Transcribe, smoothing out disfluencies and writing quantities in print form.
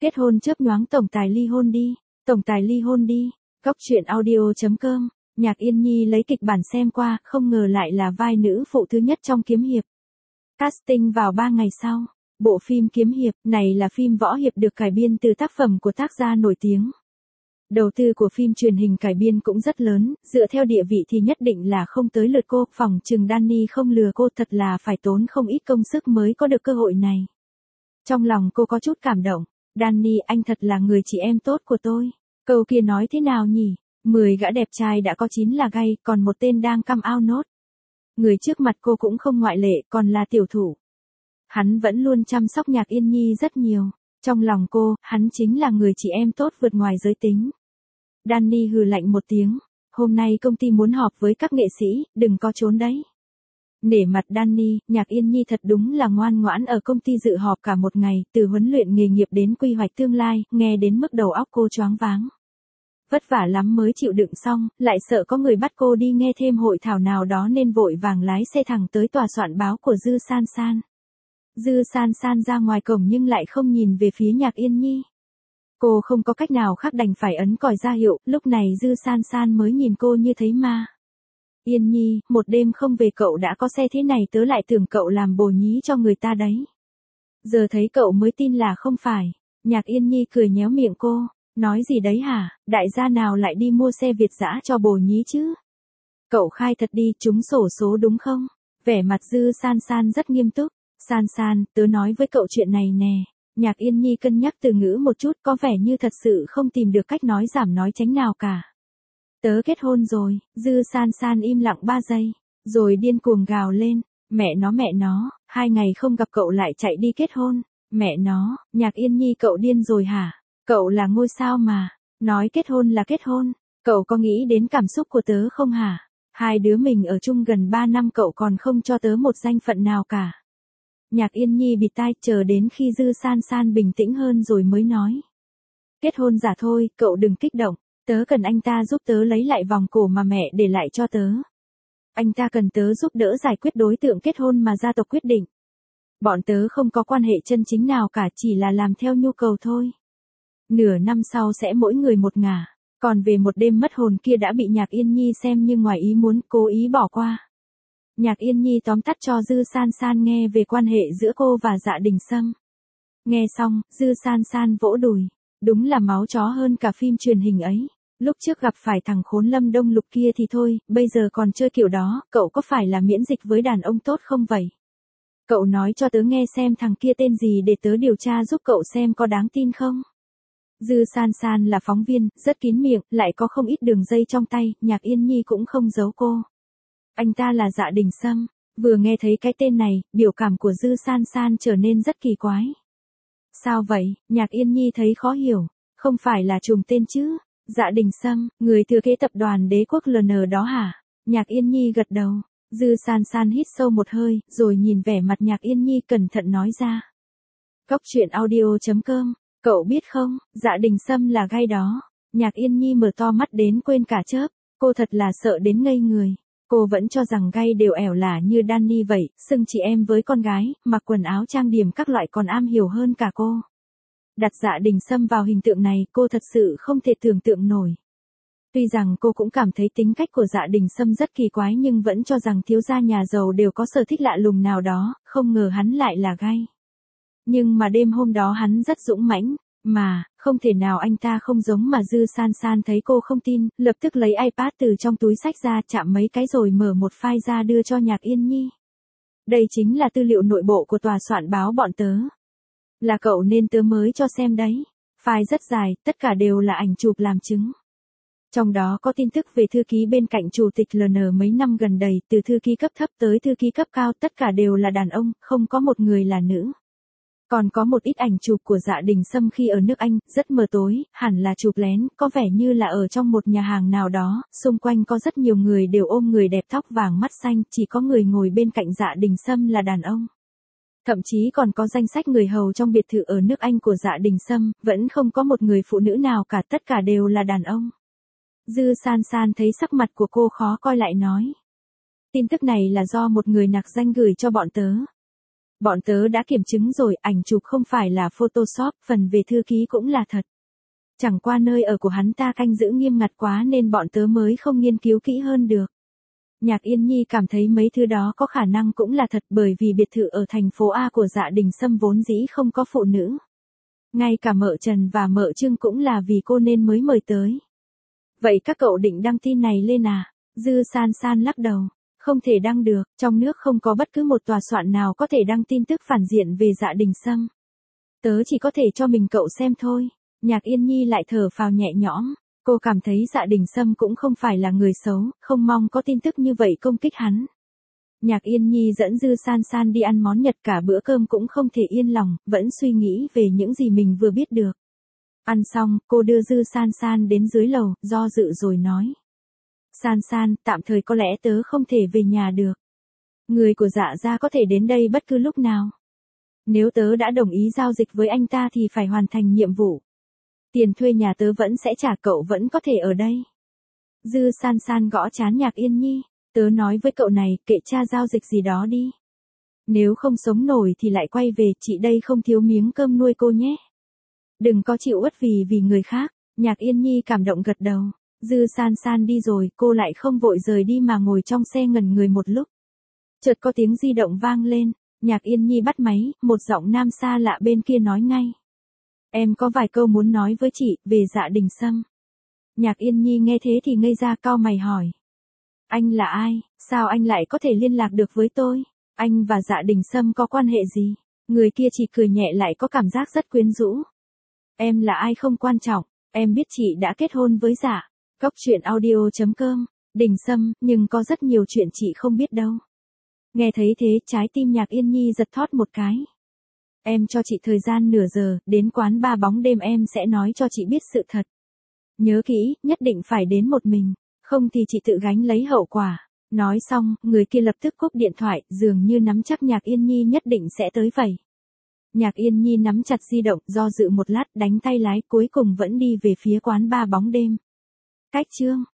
Kết hôn chớp nhoáng tổng tài ly hôn đi. Tổng tài ly hôn đi. Góc truyện audio.com. Nhạc Yên Nhi lấy kịch bản xem qua, không ngờ lại là vai nữ phụ thứ nhất trong kiếm hiệp. Casting vào 3 ngày sau. Bộ phim kiếm hiệp này là phim võ hiệp được cải biên từ tác phẩm của tác gia nổi tiếng. Đầu tư của phim truyền hình cải biên cũng rất lớn, dựa theo địa vị thì nhất định là không tới lượt cô, phòng chừng Danny không lừa cô, thật là phải tốn không ít công sức mới có được cơ hội này. Trong lòng cô có chút cảm động, Danny anh thật là người chị em tốt của tôi. Câu kia nói thế nào nhỉ? 10 gã đẹp trai đã có 9 là gay, còn một tên đang căm ao nốt. Người trước mặt cô cũng không ngoại lệ, còn là tiểu thủ. Hắn vẫn luôn chăm sóc Nhạc Yên Nhi rất nhiều. Trong lòng cô, hắn chính là người chị em tốt vượt ngoài giới tính. Danny hừ lạnh một tiếng. Hôm nay công ty muốn họp với các nghệ sĩ, đừng có trốn đấy. Nể mặt Danny, Nhạc Yên Nhi thật đúng là ngoan ngoãn ở công ty dự họp cả một ngày, từ huấn luyện nghề nghiệp đến quy hoạch tương lai, nghe đến mức đầu óc cô choáng váng. Vất vả lắm mới chịu đựng xong, lại sợ có người bắt cô đi nghe thêm hội thảo nào đó nên vội vàng lái xe thẳng tới tòa soạn báo của Dư San San. Dư San San ra ngoài cổng nhưng lại không nhìn về phía Nhạc Yên Nhi. Cô không có cách nào khác đành phải ấn còi ra hiệu, lúc này Dư San San mới nhìn cô như thấy ma. Yên Nhi, một đêm không về cậu đã có xe thế này, tớ lại tưởng cậu làm bồ nhí cho người ta đấy. Giờ thấy cậu mới tin là không phải. Nhạc Yên Nhi cười nhéo miệng cô, nói gì đấy hả, đại gia nào lại đi mua xe Việt dã cho bồ nhí chứ? Cậu khai thật đi, trúng xổ số đúng không? Vẻ mặt Dư San San rất nghiêm túc. San San, tớ nói với cậu chuyện này nè. Nhạc Yên Nhi cân nhắc từ ngữ một chút, có vẻ như thật sự không tìm được cách nói giảm nói tránh nào cả. Tớ kết hôn rồi. Dư San San im lặng 3 giây, rồi điên cuồng gào lên. Mẹ nó, 2 ngày không gặp cậu lại chạy đi kết hôn. Mẹ nó, Nhạc Yên Nhi cậu điên rồi hả? Cậu là ngôi sao mà. Nói kết hôn là kết hôn. Cậu có nghĩ đến cảm xúc của tớ không hả? Hai đứa mình ở chung gần 3 năm cậu còn không cho tớ một danh phận nào cả. Nhạc Yên Nhi bịt tai chờ đến khi Dư San San bình tĩnh hơn rồi mới nói. Kết hôn giả thôi, cậu đừng kích động. Tớ cần anh ta giúp tớ lấy lại vòng cổ mà mẹ để lại cho tớ. Anh ta cần tớ giúp đỡ giải quyết đối tượng kết hôn mà gia tộc quyết định. Bọn tớ không có quan hệ chân chính nào cả, chỉ là làm theo nhu cầu thôi. Nửa năm sau sẽ mỗi người một ngả. Còn về một đêm mất hồn kia đã bị Nhạc Yên Nhi xem như ngoài ý muốn, cố ý bỏ qua. Nhạc Yên Nhi tóm tắt cho Dư San San nghe về quan hệ giữa cô và Dạ Đình Sâm. Nghe xong, Dư San San vỗ đùi. Đúng là máu chó hơn cả phim truyền hình ấy. Lúc trước gặp phải thằng khốn Lâm Đông Lục kia thì thôi, bây giờ còn chơi kiểu đó, cậu có phải là miễn dịch với đàn ông tốt không vậy? Cậu nói cho tớ nghe xem thằng kia tên gì để tớ điều tra giúp cậu xem có đáng tin không? Dư San San là phóng viên, rất kín miệng, lại có không ít đường dây trong tay, Nhạc Yên Nhi cũng không giấu cô. Anh ta là Dạ Đình Sâm. Vừa nghe thấy cái tên này, biểu cảm của Dư San San trở nên rất kỳ quái. Sao vậy? Nhạc Yên Nhi thấy khó hiểu. Không phải là trùng tên chứ? Dạ Đình Sâm, người thừa kế tập đoàn Đế Quốc LN đó hả? Nhạc Yên Nhi gật đầu. Dư San San hít sâu một hơi, rồi nhìn vẻ mặt Nhạc Yên Nhi cẩn thận nói ra. Góc truyện audio.com. Cậu biết không, Dạ Đình Sâm là gai đó. Nhạc Yên Nhi mở to mắt đến quên cả chớp. Cô thật là sợ đến ngây người. Cô vẫn cho rằng gay đều ẻo lả như Danny vậy, xưng chị em với con gái, mặc quần áo trang điểm các loại còn am hiểu hơn cả cô. Đặt Dạ Đình Sâm vào hình tượng này, cô thật sự không thể tưởng tượng nổi. Tuy rằng cô cũng cảm thấy tính cách của Dạ Đình Sâm rất kỳ quái nhưng vẫn cho rằng thiếu gia nhà giàu đều có sở thích lạ lùng nào đó, không ngờ hắn lại là gay. Nhưng mà đêm hôm đó hắn rất dũng mãnh, mà, không thể nào anh ta không giống mà Dư San San thấy cô không tin, lập tức lấy iPad từ trong túi xách ra chạm mấy cái rồi mở một file ra đưa cho Nhạc Yên Nhi. Đây chính là tư liệu nội bộ của tòa soạn báo bọn tớ. Là cậu nên tớ mới cho xem đấy. File rất dài, tất cả đều là ảnh chụp làm chứng. Trong đó có tin tức về thư ký bên cạnh chủ tịch LN mấy năm gần đây, từ thư ký cấp thấp tới thư ký cấp cao, tất cả đều là đàn ông, không có một người là nữ. Còn có một ít ảnh chụp của Dạ Đình Sâm khi ở nước Anh, rất mờ tối, hẳn là chụp lén, có vẻ như là ở trong một nhà hàng nào đó, xung quanh có rất nhiều người đều ôm người đẹp tóc vàng mắt xanh, chỉ có người ngồi bên cạnh Dạ Đình Sâm là đàn ông. Thậm chí còn có danh sách người hầu trong biệt thự ở nước Anh của Dạ Đình Sâm, vẫn không có một người phụ nữ nào cả, tất cả đều là đàn ông. Dư San San thấy sắc mặt của cô khó coi lại nói. Tin tức này là do một người nặc danh gửi cho bọn tớ. Bọn tớ đã kiểm chứng rồi, ảnh chụp không phải là Photoshop, phần về thư ký cũng là thật. Chẳng qua nơi ở của hắn ta canh giữ nghiêm ngặt quá nên bọn tớ mới không nghiên cứu kỹ hơn được. Nhạc Yên Nhi cảm thấy mấy thứ đó có khả năng cũng là thật bởi vì biệt thự ở thành phố A của Dạ Đình Sâm vốn dĩ không có phụ nữ. Ngay cả mợ Trần và mợ Trương cũng là vì cô nên mới mời tới. Vậy các cậu định đăng tin này lên à? Dư San San lắc đầu. Không thể đăng được, trong nước không có bất cứ một tòa soạn nào có thể đăng tin tức phản diện về Dạ Đình Sâm. Tớ chỉ có thể cho mình cậu xem thôi. Nhạc Yên Nhi lại thở phào nhẹ nhõm. Cô cảm thấy Dạ Đình Sâm cũng không phải là người xấu, không mong có tin tức như vậy công kích hắn. Nhạc Yên Nhi dẫn Dư San San đi ăn món Nhật cả bữa cơm cũng không thể yên lòng, vẫn suy nghĩ về những gì mình vừa biết được. Ăn xong, cô đưa Dư San San đến dưới lầu, do dự rồi nói. San San, tạm thời có lẽ tớ không thể về nhà được. Người của Dạ gia có thể đến đây bất cứ lúc nào. Nếu tớ đã đồng ý giao dịch với anh ta thì phải hoàn thành nhiệm vụ. Tiền thuê nhà tớ vẫn sẽ trả, cậu vẫn có thể ở đây. Dư San San gõ trán Nhạc Yên Nhi. Tớ nói với cậu này, kệ cha giao dịch gì đó đi. Nếu không sống nổi thì lại quay về, chị đây không thiếu miếng cơm nuôi cô nhé. Đừng có chịu uất vì người khác. Nhạc Yên Nhi cảm động gật đầu. Dư San San đi rồi, cô lại không vội rời đi mà ngồi trong xe ngẩn người một lúc. Chợt có tiếng di động vang lên. Nhạc Yên Nhi bắt máy, một giọng nam xa lạ bên kia nói ngay. Em có vài câu muốn nói với chị, về Dạ Đình Sâm. Nhạc Yên Nhi nghe thế thì ngây ra, cau mày hỏi. Anh là ai, sao anh lại có thể liên lạc được với tôi? Anh và Dạ Đình Sâm có quan hệ gì? Người kia chỉ cười nhẹ lại có cảm giác rất quyến rũ. Em là ai không quan trọng, em biết chị đã kết hôn với Dạ. Cóc truyện audio.com, Đình Sâm, nhưng có rất nhiều chuyện chị không biết đâu. Nghe thấy thế, trái tim Nhạc Yên Nhi giật thót một cái. Em cho chị thời gian nửa giờ, đến quán ba bóng đêm em sẽ nói cho chị biết sự thật. Nhớ kỹ, nhất định phải đến một mình, không thì chị tự gánh lấy hậu quả. Nói xong, người kia lập tức cúp điện thoại, dường như nắm chắc Nhạc Yên Nhi nhất định sẽ tới vậy. Nhạc Yên Nhi nắm chặt di động, do dự một lát, đánh tay lái, cuối cùng vẫn đi về phía quán ba bóng đêm. Cách chương